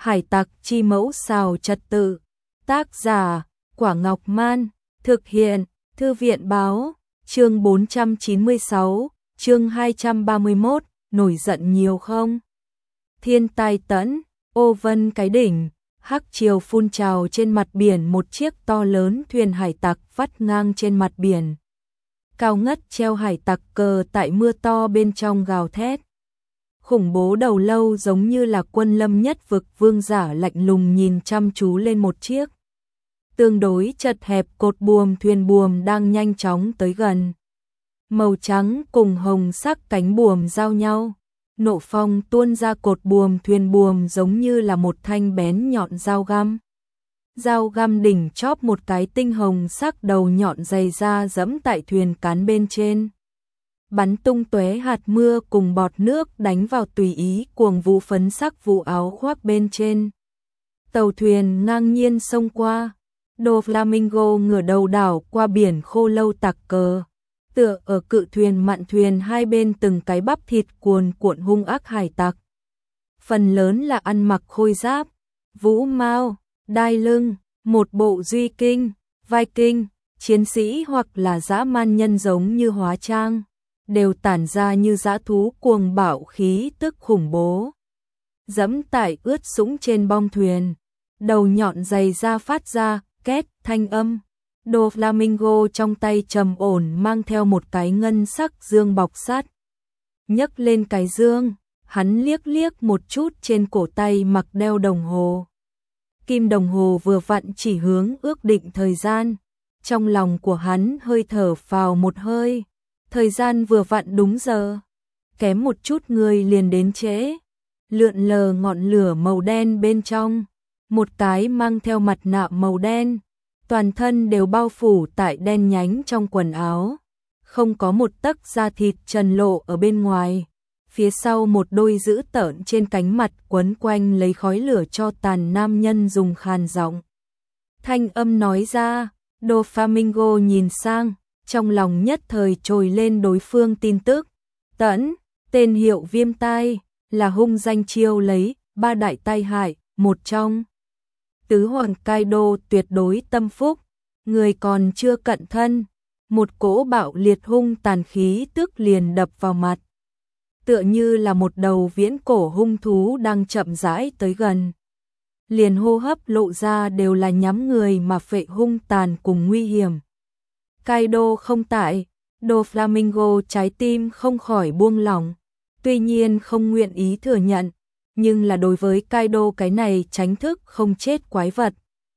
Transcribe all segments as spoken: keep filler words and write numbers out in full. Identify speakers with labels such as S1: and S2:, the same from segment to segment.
S1: Hải tặc chi mẫu xào trật tự. Tác giả, Quả Ngọc Man. Thực hiện, Thư viện Báo. Chương bốn trăm chín mươi sáu, chương hai trăm ba mươi mốt, nổi giận nhiều không? Thiên tai tẫn, ô vân cái đỉnh, hắc triều phun trào trên mặt biển, một chiếc to lớn thuyền hải tặc vắt ngang trên mặt biển. Cao ngất treo hải tặc cờ tại mưa to bên trong gào thét. Khủng bố đầu lâu giống như là quân lâm nhất vực vương giả lạnh lùng nhìn chăm chú lên một chiếc tương đối chật hẹp cột buồm thuyền buồm đang nhanh chóng tới gần. Màu trắng cùng hồng sắc cánh buồm giao nhau, nộ phong tuôn ra cột buồm thuyền buồm giống như là một thanh bén nhọn dao găm. Dao găm đỉnh chóp một cái tinh hồng sắc đầu nhọn dày ra giẫm tại thuyền cán bên trên. Bắn tung tóe hạt mưa cùng bọt nước đánh vào tùy ý cuồng vũ phấn sắc vụ áo khoác bên trên. Tàu thuyền ngang nhiên xông qua. Doflamingo ngửa đầu đảo qua biển khô lâu tặc cờ. Tựa ở cự thuyền mạn thuyền hai bên từng cái bắp thịt cuồn cuộn hung ác hải tặc. Phần lớn là ăn mặc khôi giáp, vũ mao, đai lưng, một bộ duy kinh, Viking, chiến sĩ hoặc là dã man nhân giống như hóa trang, đều tản ra như dã thú cuồng bạo khí tức khủng bố. Dẫm tại ướt sũng trên bong thuyền, đầu nhọn dày ra phát ra két thanh âm. Doflamingo trong tay trầm ổn mang theo một cái ngân sắc dương bọc sắt. Nhấc lên cái dương, hắn liếc liếc một chút trên cổ tay mặc đeo đồng hồ. Kim đồng hồ vừa vặn chỉ hướng ước định thời gian. Trong lòng của hắn hơi thở phào một hơi. Thời gian vừa vặn đúng giờ. Kém một chút người liền đến trễ. Lượn lờ ngọn lửa màu đen bên trong. Một cái mang theo mặt nạ màu đen. Toàn thân đều bao phủ tại đen nhánh trong quần áo. Không có một tấc da thịt trần lộ ở bên ngoài. Phía sau một đôi dữ tợn trên cánh mặt quấn quanh lấy khói lửa cho tàn nam nhân dùng khàn giọng. Thanh âm nói ra, Doflamingo nhìn sang, trong lòng nhất thời trồi lên đối phương tin tức. Tẫn, tên hiệu viêm tai, là hung danh chiêu lấy, ba đại tai hại, một trong. Tứ hoàng Kaido tuyệt đối tâm phúc, người còn chưa cận thân, một cỗ bạo liệt hung tàn khí tức liền đập vào mặt. Tựa như là một đầu viễn cổ hung thú đang chậm rãi tới gần. Liền hô hấp lộ ra đều là nhắm người mà phệ hung tàn cùng nguy hiểm. Kaido không tại, Doflamingo trái tim không khỏi buông lỏng, tuy nhiên không nguyện ý thừa nhận, nhưng là đối với Kaido cái này tránh thức không chết quái vật.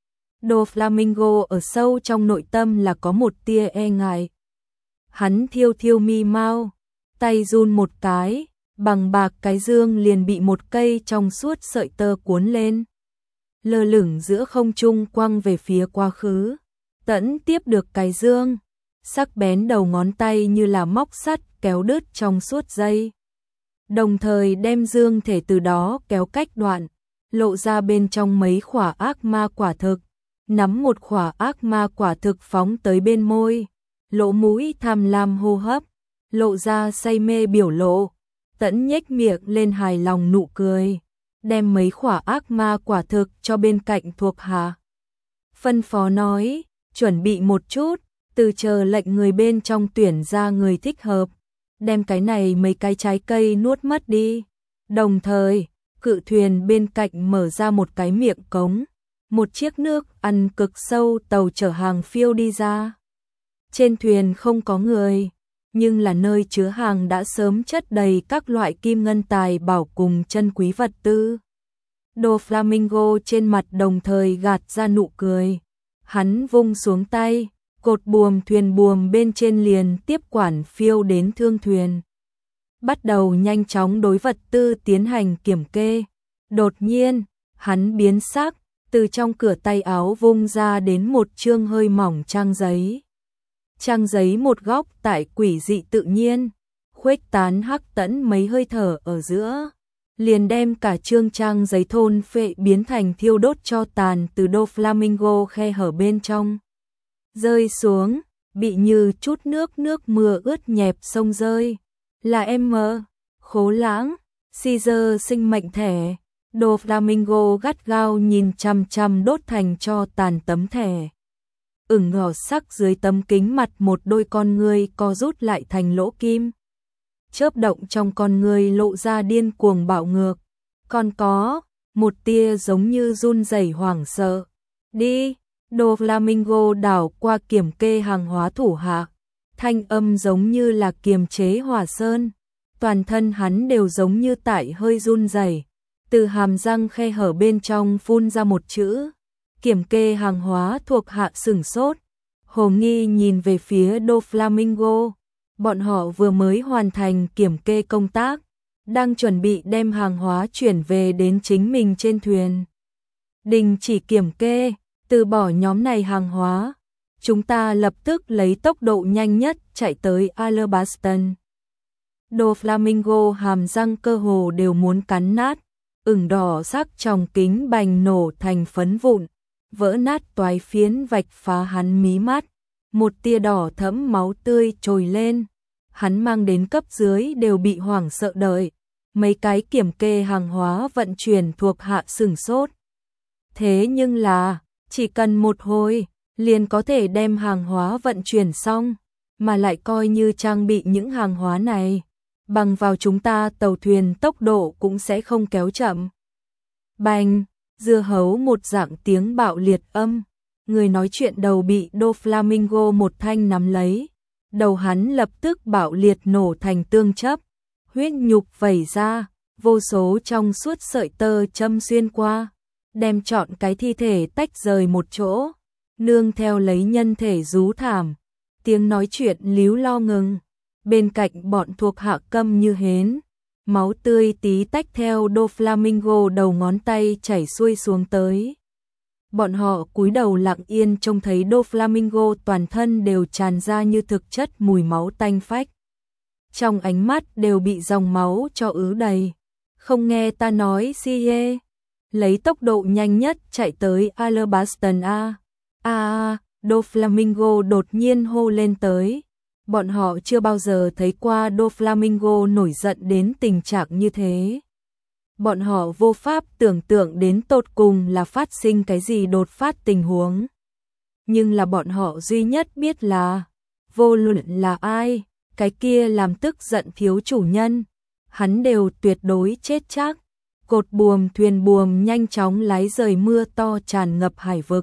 S1: Doflamingo ở sâu trong nội tâm là có một tia e ngại. Hắn thiêu thiêu mi mau, tay run một cái, bằng bạc cái dương liền bị một cây trong suốt sợi tơ cuốn lên. Lơ lửng giữa không trung quăng về phía quá khứ. Tẫn tiếp được cái dương, sắc bén đầu ngón tay như là móc sắt kéo đứt trong suốt dây. Đồng thời đem dương thể từ đó kéo cách đoạn, lộ ra bên trong mấy khỏa ác ma quả thực, nắm một khỏa ác ma quả thực phóng tới bên môi, lỗ mũi tham lam hô hấp, lộ ra say mê biểu lộ. Tẫn nhếch miệng lên hài lòng nụ cười, đem mấy khỏa ác ma quả thực cho bên cạnh thuộc hạ. Phân phó nói, chuẩn bị một chút, từ chờ lệnh người bên trong tuyển ra người thích hợp, đem cái này mấy cái trái cây nuốt mất đi. Đồng thời, cự thuyền bên cạnh mở ra một cái miệng cống, một chiếc nước ăn cực sâu tàu chở hàng phiêu đi ra. Trên thuyền không có người, nhưng là nơi chứa hàng đã sớm chất đầy các loại kim ngân tài bảo cùng chân quý vật tư. Doflamingo trên mặt đồng thời gạt ra nụ cười. Hắn vung xuống tay, cột buồm thuyền buồm bên trên liền tiếp quản phiêu đến thương thuyền. Bắt đầu nhanh chóng đối vật tư tiến hành kiểm kê. Đột nhiên, hắn biến sắc, từ trong cửa tay áo vung ra đến một chương hơi mỏng trang giấy. Trang giấy một góc tại quỷ dị tự nhiên, khuếch tán hắc tẫn mấy hơi thở ở giữa, liền đem cả chương trang giấy thôn phệ biến thành thiêu đốt cho tàn từ Doflamingo khe hở bên trong. Rơi xuống, bị như chút nước nước mưa ướt nhẹp sông rơi. Là em mờ, Khố Lãng, Caesar sinh mệnh thẻ, Doflamingo gắt gao nhìn chằm chằm đốt thành cho tàn tấm thẻ. Ửng đỏ sắc dưới tấm kính mặt một đôi con ngươi co rút lại thành lỗ kim. Chớp động trong con ngươi lộ ra điên cuồng bạo ngược. Còn có một tia giống như run rẩy hoảng sợ. Đi, Doflamingo đảo qua kiểm kê hàng hóa thủ hạ. Thanh âm giống như là kiềm chế hỏa sơn. Toàn thân hắn đều giống như tại hơi run rẩy. Từ hàm răng khe hở bên trong phun ra một chữ. Kiểm kê hàng hóa thuộc hạ sửng sốt. Hồ nghi nhìn về phía Doflamingo. Bọn họ vừa mới hoàn thành kiểm kê công tác, đang chuẩn bị đem hàng hóa chuyển về đến chính mình trên thuyền. Đình chỉ kiểm kê, từ bỏ nhóm này hàng hóa. Chúng ta lập tức lấy tốc độ nhanh nhất chạy tới Alabaston. Doflamingo hàm răng cơ hồ đều muốn cắn nát, ửng đỏ sắc trong kính bành nổ thành phấn vụn, vỡ nát toái phiến vạch phá hắn mí mắt, một tia đỏ thẫm máu tươi trồi lên. Hắn mang đến cấp dưới đều bị hoảng sợ đợi, mấy cái kiểm kê hàng hóa vận chuyển thuộc hạ sửng sốt. Thế nhưng là, chỉ cần một hồi, liền có thể đem hàng hóa vận chuyển xong, mà lại coi như trang bị những hàng hóa này. Bằng vào chúng ta tàu thuyền tốc độ cũng sẽ không kéo chậm. Bành, dưa hấu một dạng tiếng bạo liệt âm, người nói chuyện đầu bị Doflamingo một thanh nắm lấy. Đầu hắn lập tức bạo liệt nổ thành tương chấp, huyết nhục vẩy ra, vô số trong suốt sợi tơ châm xuyên qua, đem trọn cái thi thể tách rời một chỗ, nương theo lấy nhân thể rú thảm, tiếng nói chuyện líu lo ngừng. Bên cạnh bọn thuộc hạ câm như hến, máu tươi tí tách theo Doflamingo đầu ngón tay chảy xuôi xuống tới. Bọn họ cúi đầu lặng yên trông thấy Doflamingo toàn thân đều tràn ra như thực chất mùi máu tanh phách. Trong ánh mắt đều bị dòng máu cho ứ đầy. Không nghe ta nói siê, lấy tốc độ nhanh nhất chạy tới Alabaston a. A, Doflamingo đột nhiên hô lên tới. Bọn họ chưa bao giờ thấy qua Doflamingo nổi giận đến tình trạng như thế. Bọn họ vô pháp tưởng tượng đến tột cùng là phát sinh cái gì đột phát tình huống. Nhưng là bọn họ duy nhất biết là, vô luận là ai, cái kia làm tức giận thiếu chủ nhân, hắn đều tuyệt đối chết chắc. Cột buồm thuyền buồm nhanh chóng lái rời mưa to tràn ngập hải vực.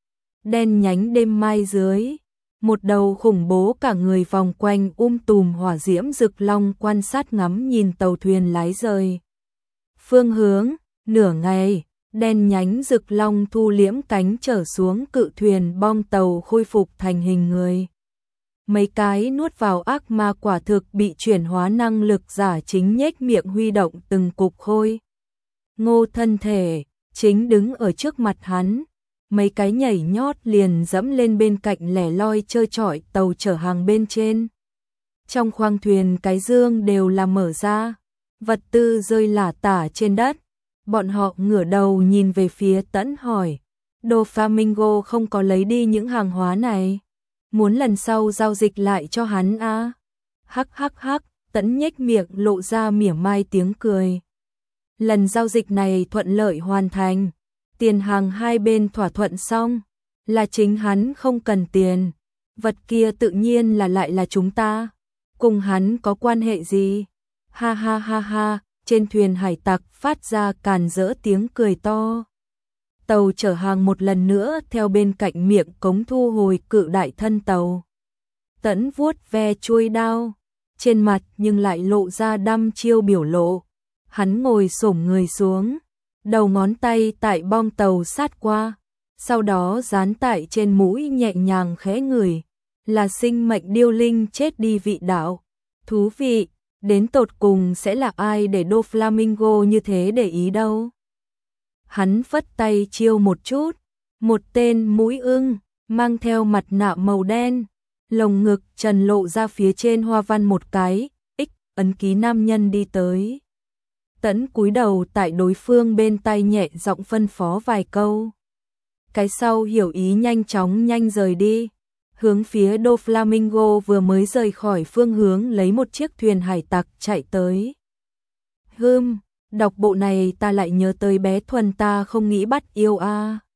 S1: Đen nhánh đêm mai dưới, một đầu khủng bố cả người vòng quanh um tùm hỏa diễm rực long quan sát ngắm nhìn tàu thuyền lái rời. Phương hướng, nửa ngày, đen nhánh rực long thu liễm cánh trở xuống cự thuyền bong tàu khôi phục thành hình người. Mấy cái nuốt vào ác ma quả thực bị chuyển hóa năng lực giả chính nhếch miệng huy động từng cục khôi. Ngô thân thể, chính đứng ở trước mặt hắn. Mấy cái nhảy nhót liền dẫm lên bên cạnh lẻ loi chơi chọi tàu chở hàng bên trên. Trong khoang thuyền cái dương đều là mở ra, vật tư rơi lả tả trên đất. Bọn họ ngửa đầu nhìn về phía Tẫn hỏi, Doflamingo không có lấy đi những hàng hóa này, muốn lần sau giao dịch lại cho hắn à? Hắc hắc hắc, Tẫn nhếch miệng lộ ra mỉa mai tiếng cười. Lần giao dịch này thuận lợi hoàn thành, tiền hàng hai bên thỏa thuận xong, là chính hắn không cần tiền, vật kia tự nhiên là lại là chúng ta, cùng hắn có quan hệ gì? Ha ha ha ha, trên thuyền hải tặc phát ra càn rỡ tiếng cười to. Tàu chở hàng một lần nữa theo bên cạnh miệng cống thu hồi cự đại thân tàu. Tẫn vuốt ve chuôi đao, trên mặt nhưng lại lộ ra đăm chiêu biểu lộ. Hắn ngồi xổm người xuống, đầu ngón tay tại bong tàu sát qua, sau đó dán tại trên mũi nhẹ nhàng khẽ ngửi, là sinh mệnh điêu linh chết đi vị đạo. Thú vị, đến tột cùng sẽ là ai để Doflamingo như thế để ý đâu. Hắn phất tay chiêu một chút, một tên mũi ưng, mang theo mặt nạ màu đen, lồng ngực trần lộ ra phía trên hoa văn một cái, X, ấn ký nam nhân đi tới. Tẫn cúi đầu tại đối phương bên tay nhẹ giọng phân phó vài câu. Cái sau hiểu ý nhanh chóng nhanh rời đi, hướng phía Doflamingo vừa mới rời khỏi phương hướng lấy một chiếc thuyền hải tặc chạy tới. Hừm, Đọc bộ này ta lại nhớ tới bé Thuần, ta không nghĩ bắt yêu a.